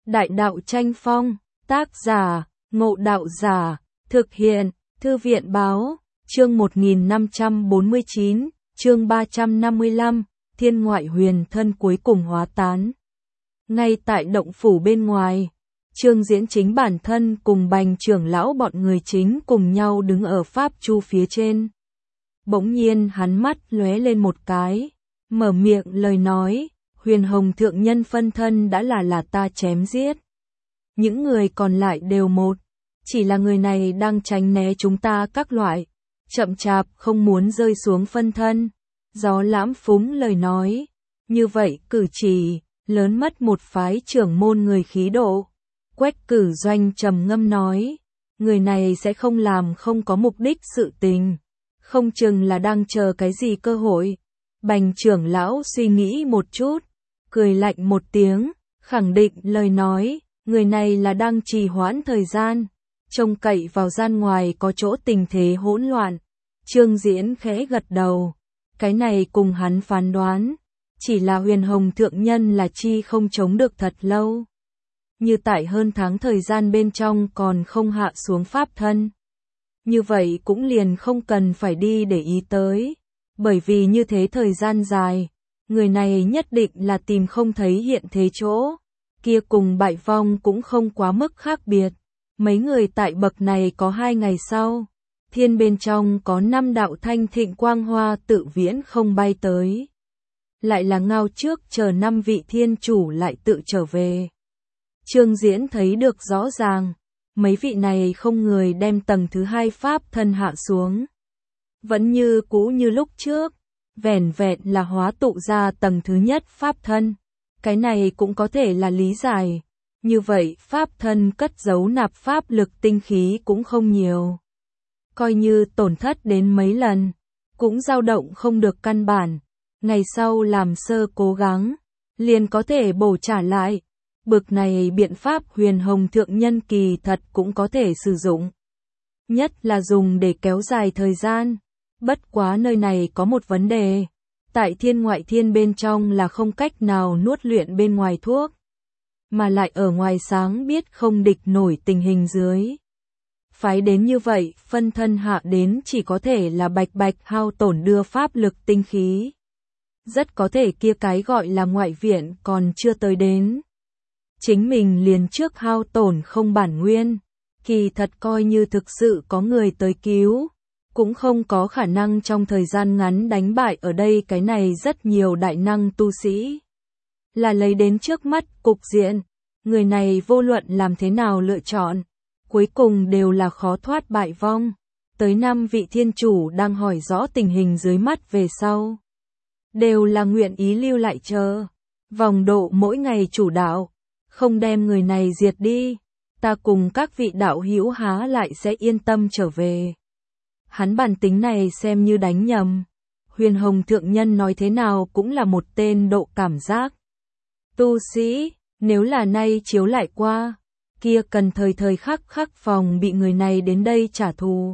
Đại đạo tranh phong, tác giả, Ngộ Đạo Giả, thực hiện, Thư viện báo, chương 1549, chương 355, thiên ngoại huyền thân cuối cùng hóa tán. Ngay tại động phủ bên ngoài, Trương Diễn chính bản thân cùng Bành trưởng lão bọn người chính cùng nhau đứng ở pháp chu phía trên. Bỗng nhiên hắn mắt lóe lên một cái, mở miệng lời nói, Huyền Hồng thượng nhân phân thân đã là ta chém giết. Những người còn lại đều một, chỉ là người này đang tránh né chúng ta các loại, chậm chạp không muốn rơi xuống phân thân. Gió lãm phúng lời nói, như vậy cử chỉ, lớn mất một phái trưởng môn người khí độ. Quách Cử Doanh trầm ngâm nói, người này sẽ không làm không có mục đích sự tình, không chừng là đang chờ cái gì cơ hội. Bành trưởng lão suy nghĩ một chút, cười lạnh một tiếng, khẳng định lời nói, người này là đang trì hoãn thời gian, trông cậy vào gian ngoài có chỗ tình thế hỗn loạn. Trương Diễn khẽ gật đầu, cái này cùng hắn phán đoán, chỉ là Huyền Hồng thượng nhân là chi không chống được thật lâu. Như tại hơn tháng thời gian bên trong còn không hạ xuống pháp thân. Như vậy cũng liền không cần phải đi để ý tới, bởi vì như thế thời gian dài, người này nhất định là tìm không thấy hiện thế chỗ, kia cùng bại vong cũng không quá mức khác biệt. Mấy người tại bậc này có 2 ngày sau, thiên bên trong có 5 đạo thanh thịnh quang hoa tự viễn không bay tới. Lại là ngao trước chờ 5 vị thiên chủ lại tự trở về. Trương Diễn thấy được rõ ràng, mấy vị này không người đem tầng thứ 2 pháp thân hạ xuống. Vẫn như cũ như lúc trước, vẻn vẹn là hóa tụ ra tầng thứ nhất pháp thân. Cái này cũng có thể là lý giải. Như vậy pháp thân cất giấu nạp pháp lực tinh khí cũng không nhiều. Coi như tổn thất đến mấy lần, cũng dao động không được căn bản. Ngày sau làm sơ cố gắng, liền có thể bổ trả lại. Bực này biện pháp Huyền Hồng thượng nhân kỳ thật cũng có thể sử dụng. Nhất là dùng để kéo dài thời gian. Bất quá nơi này có một vấn đề. Tại thiên ngoại thiên bên trong là không cách nào nuốt luyện bên ngoài thuốc. Mà lại ở ngoài sáng biết không địch nổi tình hình dưới. Phái đến như vậy, phân thân hạ đến chỉ có thể là bạch bạch hao tổn đưa pháp lực tinh khí. Rất có thể kia cái gọi là ngoại viện còn chưa tới đến. Chính mình liền trước hao tổn không bản nguyên, kỳ thật coi như thực sự có người tới cứu, cũng không có khả năng trong thời gian ngắn đánh bại ở đây cái này rất nhiều đại năng tu sĩ. Là lấy đến trước mắt cục diện, người này vô luận làm thế nào lựa chọn, cuối cùng đều là khó thoát bại vong. Tới 5 vị thiên chủ đang hỏi rõ tình hình dưới mắt về sau. Đều là nguyện ý lưu lại chờ, vòng độ mỗi ngày chủ đạo. Không đem người này diệt đi, ta cùng các vị đạo hữu há lại sẽ yên tâm trở về. Hắn bản tính này xem như đánh nhầm. Huyền Hồng thượng nhân nói thế nào cũng là một tên độ cảm giác. Tu sĩ, nếu là nay chiếu lại qua, kia cần thời thời khắc khắc phòng bị người này đến đây trả thù.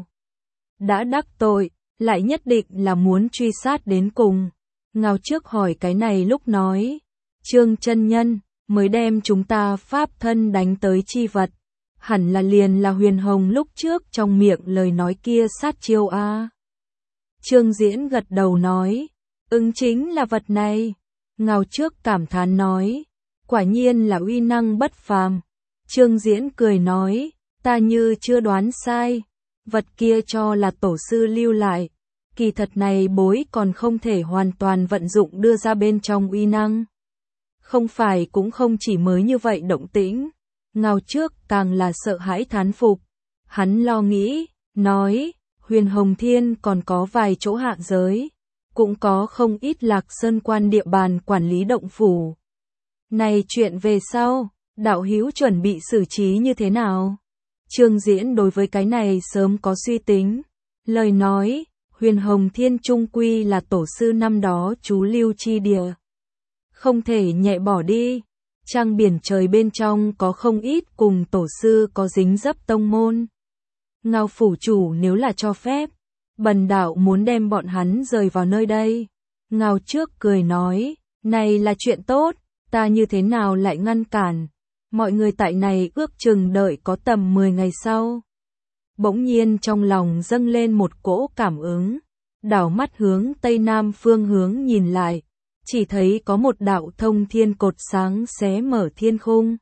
Đã đắc tội, lại nhất định là muốn truy sát đến cùng. Ngao trước hỏi cái này lúc nói, Trương chân nhân mới đem chúng ta pháp thân đánh tới chi vật, hẳn là liền là Huyền Hồng lúc trước trong miệng lời nói kia sát chiêu a. Trương Diễn gật đầu nói, chính là vật này. Ngao trước cảm thán nói, quả nhiên là uy năng bất phàm. Trương Diễn cười nói, ta như chưa đoán sai, vật kia cho là tổ sư lưu lại, kỳ thật này bối còn không thể hoàn toàn vận dụng đưa ra bên trong uy năng. Không phải cũng không chỉ mới như vậy động tĩnh. Ngao trước càng là sợ hãi thán phục. Hắn lo nghĩ, nói, Huyền Hồng Thiên còn có vài chỗ hạ giới, cũng có không ít Lạc Sơn quan địa bàn quản lý động phủ. Này chuyện về sau, đạo hữu chuẩn bị xử trí như thế nào? Trương Diễn đối với cái này sớm có suy tính. Lời nói, Huyền Hồng Thiên trung quy là tổ sư năm đó trú lưu chi địa. Không thể nhẹ bỏ đi. Trăng biển trời bên trong có không ít cùng tổ sư có dính dấp tông môn. Ngao phủ chủ nếu là cho phép, bần đạo muốn đem bọn hắn rời vào nơi đây. Ngao trước cười nói, này là chuyện tốt, ta như thế nào lại ngăn cản. mọi người tại này ước chừng đợi có tầm 10 ngày sau. Bỗng nhiên trong lòng dâng lên một cỗ cảm ứng, đảo mắt hướng tây nam phương hướng nhìn lại, chỉ thấy có một đạo thông thiên cột sáng xé mở thiên khung.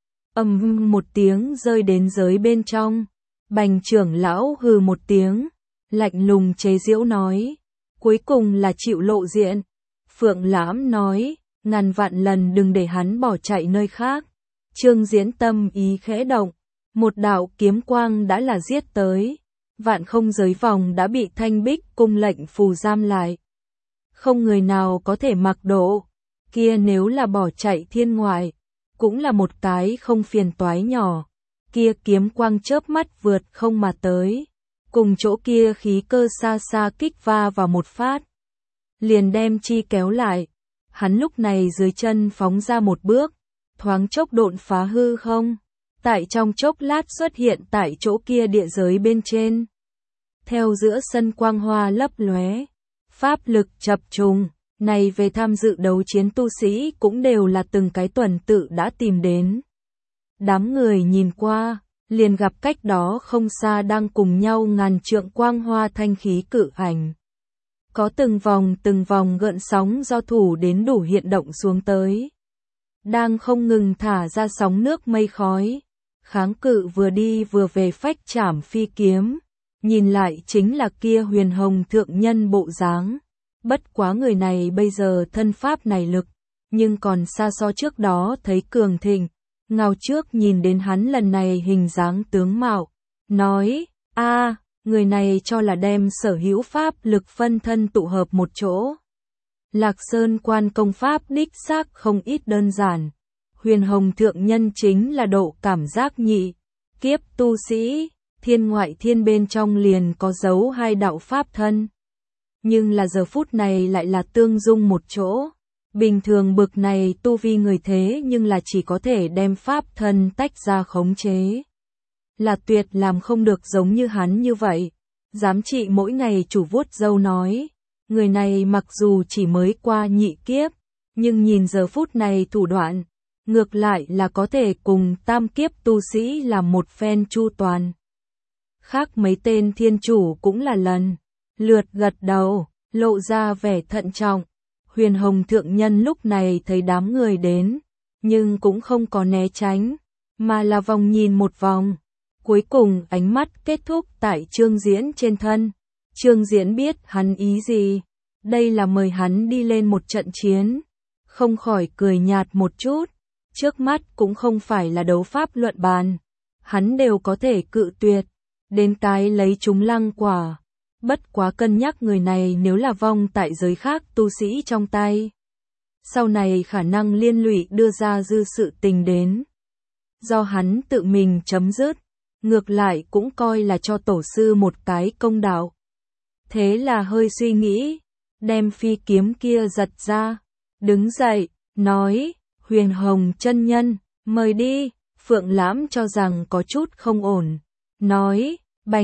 Một tiếng rơi đến giới bên trong, Bành trưởng lão hừ một tiếng, lạnh lùng chế giễu nói, cuối cùng là chịu lộ diện. Phượng Lãm nói, ngàn vạn lần đừng để hắn bỏ chạy nơi khác. Trương Diễn tâm ý khẽ động, một đạo kiếm quang đã là giết tới, vạn không giới vòng đã bị Thanh Bích cung lệnh phù giam lại. Không người nào có thể mặc độ, kia nếu là bỏ chạy thiên ngoại, cũng là một cái không phiền toái nhỏ. Kia kiếm quang chớp mắt vượt không mà tới, cùng chỗ kia khí cơ xa xa kích va vào một phát, liền đem chi kéo lại. Hắn lúc này dưới chân phóng ra một bước, thoáng chốc độn phá hư không, tại trong chốc lát xuất hiện tại chỗ kia địa giới bên trên. Theo giữa sân quang hoa lấp lóe, pháp lực chập trùng, này về tham dự đấu chiến tu sĩ cũng đều là từng cái tuần tự đã tìm đến. Đám người nhìn qua, liền gặp cách đó không xa đang cùng nhau ngàn trượng quang hoa thanh khí cự ảnh. Có từng vòng gợn sóng do thủ đến đủ hiện động xuống tới. Đang không ngừng thả ra sóng nước mây khói, kháng cự vừa đi vừa về phách chảm phi kiếm. Nhìn lại chính là kia Huyền Hồng thượng nhân bộ dáng. Bất quá người này bây giờ thân pháp này lực, nhưng còn xa so trước đó thấy cường thịnh. Ngao trước nhìn đến hắn lần này hình dáng tướng mạo, nói, người này cho là đem sở hữu pháp lực phân thân tụ hợp một chỗ. Lạc Sơn quan công pháp đích xác không ít đơn giản. Huyền Hồng thượng nhân chính là độ cảm giác nhị kiếp tu sĩ, thiên ngoại thiên bên trong liền có dấu hai đạo pháp thân. Nhưng là giờ phút này lại là tương dung một chỗ. Bình thường bực này tu vi người thế nhưng là chỉ có thể đem pháp thân tách ra khống chế. Là tuyệt làm không được giống như hắn như vậy. Giám trị mỗi ngày chủ vuốt râu nói, người này mặc dù chỉ mới qua nhị kiếp, nhưng nhìn giờ phút này thủ đoạn, ngược lại là có thể cùng tam kiếp tu sĩ làm một phen chu toàn. Khác mấy tên thiên chủ cũng là lần lượt gật đầu, lộ ra vẻ thận trọng. Huyền Hồng thượng nhân lúc này thấy đám người đến, nhưng cũng không có né tránh, mà là vòng nhìn một vòng. Cuối cùng ánh mắt kết thúc tại Trương Diễn trên thân. Trương Diễn biết hắn ý gì, đây là mời hắn đi lên một trận chiến, không khỏi cười nhạt một chút. Trước mắt cũng không phải là đấu pháp luận bàn, hắn đều có thể cự tuyệt, đến cái lấy chúng lăng quả. Bất quá cân nhắc người này nếu là vong tại giới khác tu sĩ trong tay, sau này khả năng liên lụy đưa ra dư sự tình đến. Do hắn tự mình chấm dứt, ngược lại cũng coi là cho tổ sư một cái công đạo. Thế là hơi suy nghĩ, đem phi kiếm kia giật ra, đứng dậy, nói, Huyền Hồng chân nhân, mời đi. Phượng Lãm cho rằng có chút không ổn, nói,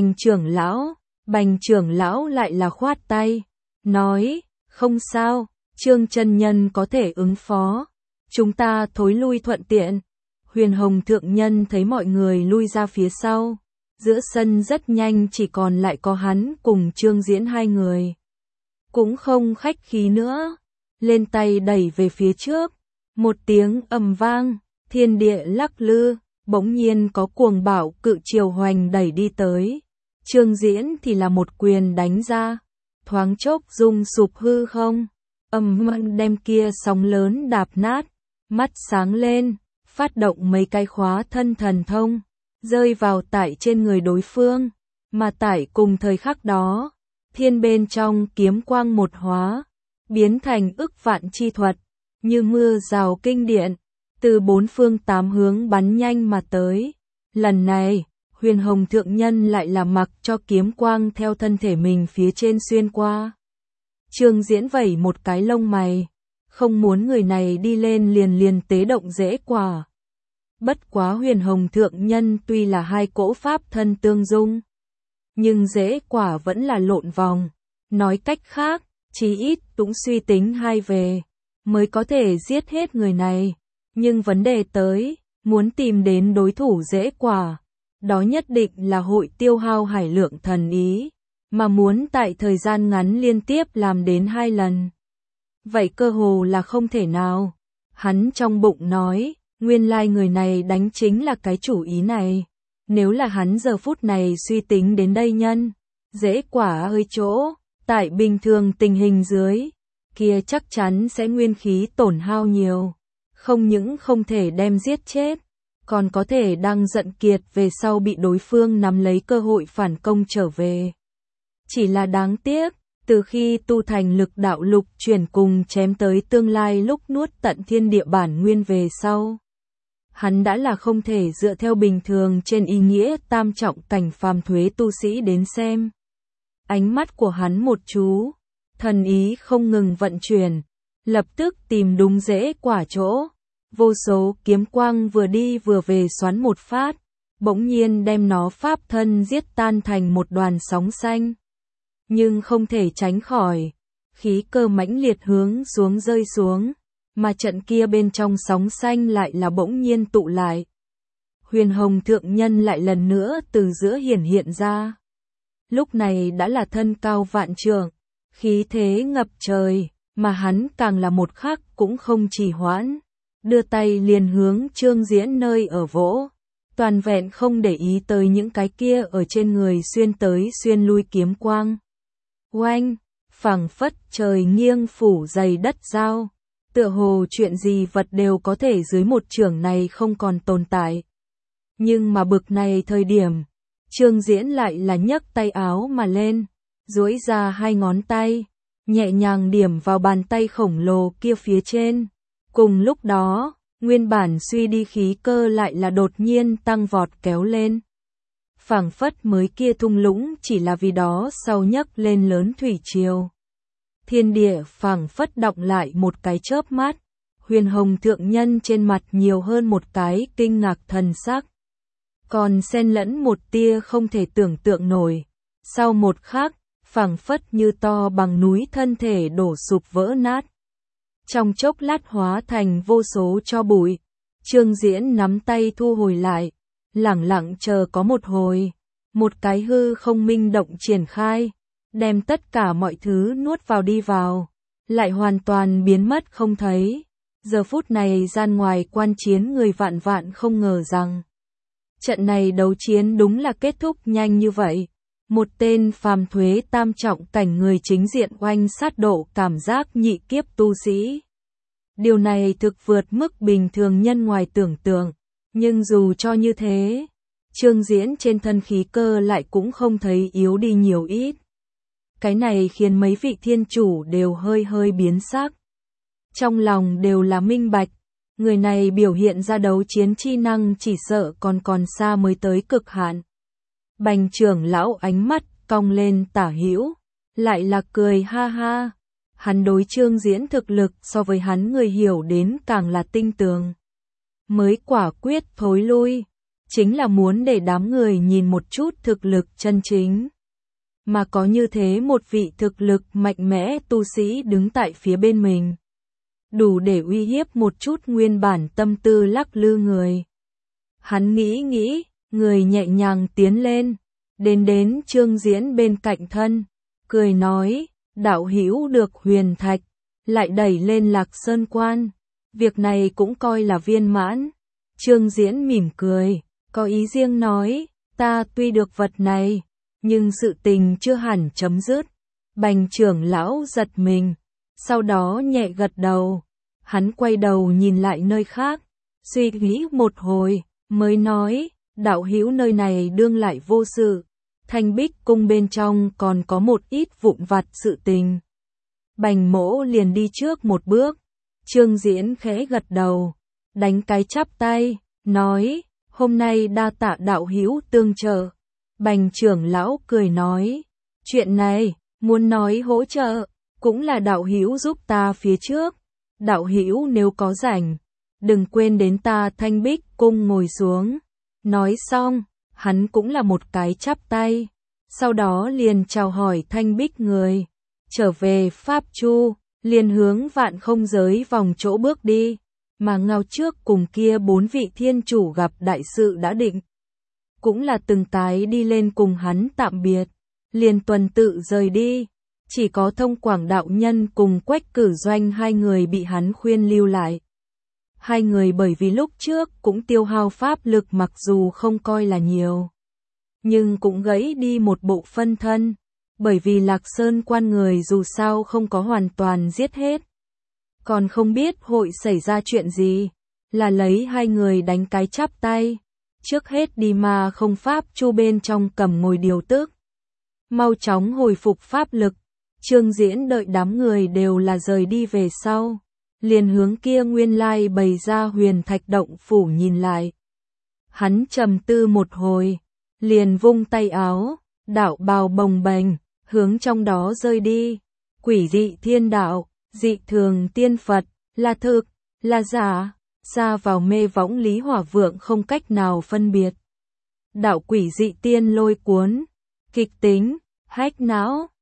Bành trưởng lão lại là khoát tay, nói, không sao, Trương chân nhân có thể ứng phó, chúng ta thối lui thuận tiện. Huyền Hồng thượng nhân thấy mọi người lui ra phía sau, giữa sân rất nhanh chỉ còn lại có hắn cùng Trương Diễn hai người. Cũng không khách khí nữa, lên tay đẩy về phía trước, một tiếng ầm vang, thiên địa lắc lư, bỗng nhiên có cuồng bạo cự triều hoành đẩy đi tới. Trương Diễn thì là một quyền đánh ra, thoáng chốc rung sụp hư không, đem kia sóng lớn đạp nát, mắt sáng lên, phát động mấy cái khóa thân thần thông, rơi vào tại trên người đối phương, mà tại cùng thời khắc đó, thiên bên trong kiếm quang một hóa, biến thành ức vạn chi thuật, như mưa rào kinh điện, từ bốn phương tám hướng bắn nhanh mà tới. Lần này, Huyền Hồng thượng nhân lại là mặc cho kiếm quang theo thân thể mình phía trên xuyên qua. Trương Diễn vẩy một cái lông mày, không muốn người này đi lên liền tế động dễ quả. Bất quá Huyền Hồng thượng nhân tuy là hai cỗ pháp thân tương dung, nhưng dễ quả vẫn là lộn vòng. Nói cách khác, chí ít cũng suy tính hai về, mới có thể giết hết người này. Nhưng vấn đề tới, muốn tìm đến đối thủ dễ quả, đó nhất định là hội tiêu hao hải lượng thần ý, mà muốn tại thời gian ngắn liên tiếp làm đến 2 lần. Vậy cơ hồ là không thể nào. Hắn trong bụng nói, nguyên lai người này đánh chính là cái chủ ý này. Nếu là hắn giờ phút này suy tính đến đây nhân, dễ quả hơi chỗ, tại bình thường tình hình dưới, kia chắc chắn sẽ nguyên khí tổn hao nhiều. Không những không thể đem giết chết, còn có thể đang giận kiệt về sau bị đối phương nắm lấy cơ hội phản công trở về. Chỉ là đáng tiếc, từ khi tu thành lực đạo lục chuyển cùng chém tới tương lai lúc nuốt tận thiên địa bản nguyên về sau. Hắn đã là không thể dựa theo bình thường trên ý nghĩa tam trọng cảnh phàm thuế tu sĩ đến xem. Ánh mắt của hắn một chú, thần ý không ngừng vận chuyển, lập tức tìm đúng dễ quả chỗ. Vô số kiếm quang vừa đi vừa về xoắn một phát, bỗng nhiên đem nó pháp thân giết tan thành một đoàn sóng xanh. Nhưng không thể tránh khỏi, khí cơ mãnh liệt hướng xuống rơi xuống, mà trận kia bên trong sóng xanh lại là bỗng nhiên tụ lại. Huyền Hồng Thượng Nhân lại lần nữa từ giữa hiển hiện ra. Lúc này đã là thân cao vạn trượng, khí thế ngập trời, mà hắn càng là một khắc cũng không trì hoãn. Đưa tay liền hướng Trương Diễn nơi ở vỗ, toàn vẹn không để ý tới những cái kia ở trên người xuyên tới xuyên lui kiếm quang. Oanh, phảng phất trời nghiêng phủ dày đất dao, tựa hồ chuyện gì vật đều có thể dưới một chưởng này không còn tồn tại. Nhưng mà bực này thời điểm, Trương Diễn lại là nhấc tay áo mà lên, duỗi ra 2 ngón tay, nhẹ nhàng điểm vào bàn tay khổng lồ kia phía trên. Cùng lúc đó, nguyên bản suy đi khí cơ lại là đột nhiên tăng vọt kéo lên. Phảng phất mới kia thung lũng chỉ là vì đó sau nhấc lên lớn thủy triều. Thiên địa phảng phất đọng lại một cái chớp mắt, Huyền Hồng Thượng Nhân trên mặt nhiều hơn một cái kinh ngạc thần sắc. Còn xen lẫn một tia không thể tưởng tượng nổi. Sau một khắc, phảng phất như to bằng núi thân thể đổ sụp vỡ nát. Trong chốc lát hóa thành vô số tro bụi, Trương Diễn nắm tay thu hồi lại, lẳng lặng chờ có một hồi, một cái hư không minh động triển khai, đem tất cả mọi thứ nuốt vào đi vào, lại hoàn toàn biến mất không thấy. Giờ phút này gian ngoài quan chiến người vạn vạn không ngờ rằng, trận này đấu chiến đúng là kết thúc nhanh như vậy. Một tên phàm thuế tam trọng cảnh người chính diện oanh sát độ cảm giác nhị kiếp tu sĩ. Điều này thực vượt mức bình thường nhân ngoài tưởng tượng, nhưng dù cho như thế, Trương Diễn trên thân khí cơ lại cũng không thấy yếu đi nhiều ít. Cái này khiến mấy vị thiên chủ đều hơi hơi biến sắc. Trong lòng đều là minh bạch, người này biểu hiện ra đấu chiến chi năng chỉ sợ còn xa mới tới cực hạn. Bành trưởng lão ánh mắt cong lên tả hữu, lại là cười ha ha. Hắn đối Trương Diễn thực lực so với hắn người hiểu đến càng là tinh tường. Mới quả quyết thối lui, chính là muốn để đám người nhìn một chút thực lực chân chính. Mà có như thế một vị thực lực mạnh mẽ tu sĩ đứng tại phía bên mình, đủ để uy hiếp một chút nguyên bản tâm tư lắc lư người. Hắn nghĩ, người nhẹ nhàng tiến lên, đến Trương Diễn bên cạnh thân, cười nói, đạo hữu được huyền thạch, lại đẩy lên Lạc Sơn quan, việc này cũng coi là viên mãn. Trương Diễn mỉm cười, có ý riêng nói, ta tuy được vật này, nhưng sự tình chưa hẳn chấm dứt. Bành trưởng lão giật mình, sau đó nhẹ gật đầu, hắn quay đầu nhìn lại nơi khác, suy nghĩ một hồi, mới nói, đạo hữu nơi này đương lại vô sự. Thanh Bích cung bên trong còn có một ít vụn vặt sự tình. Bành mỗ liền đi trước một bước. Trương Diễn khẽ gật đầu, đánh cái chắp tay, nói, hôm nay đa tạ đạo hữu tương trợ. Bành trưởng lão cười nói, chuyện này, muốn nói hỗ trợ, cũng là đạo hữu giúp ta phía trước. Đạo hữu nếu có rảnh, đừng quên đến ta Thanh Bích cung ngồi xuống. Nói xong, hắn cũng là một cái chắp tay, sau đó liền chào hỏi Thanh Bích người, trở về Pháp Chu, liền hướng Vạn Không giới vòng chỗ bước đi. mà ngao trước cùng kia 4 vị thiên chủ gặp đại sự đã định. Cũng là từng tái đi lên cùng hắn tạm biệt, liền tuần tự rời đi. Chỉ có Thông Quảng đạo nhân cùng Quách Cử Doanh hai người bị hắn khuyên lưu lại. Hai người bởi vì lúc trước cũng tiêu hao pháp lực mặc dù không coi là nhiều, nhưng cũng gãy đi một bộ phân thân, bởi vì Lạc Sơn quan người dù sao không có hoàn toàn giết hết. Còn không biết hội xảy ra chuyện gì, là lấy hai người đánh cái chắp tay. Trước hết đi mà không pháp chu bên trong cầm ngồi điều tức. Mau chóng hồi phục pháp lực, Trương Diễn đợi đám người đều là rời đi về sau. Liền hướng kia nguyên lai bày ra huyền thạch động phủ nhìn lại. Hắn trầm tư một hồi, liền vung tay áo, đạo bào bồng bềnh, hướng trong đó rơi đi. Quỷ dị thiên đạo, dị thường tiên Phật, là thực, là giả, ra vào mê võng Lý Hỏa Vượng không cách nào phân biệt. Đạo quỷ dị tiên lôi cuốn, kịch tính, hách não,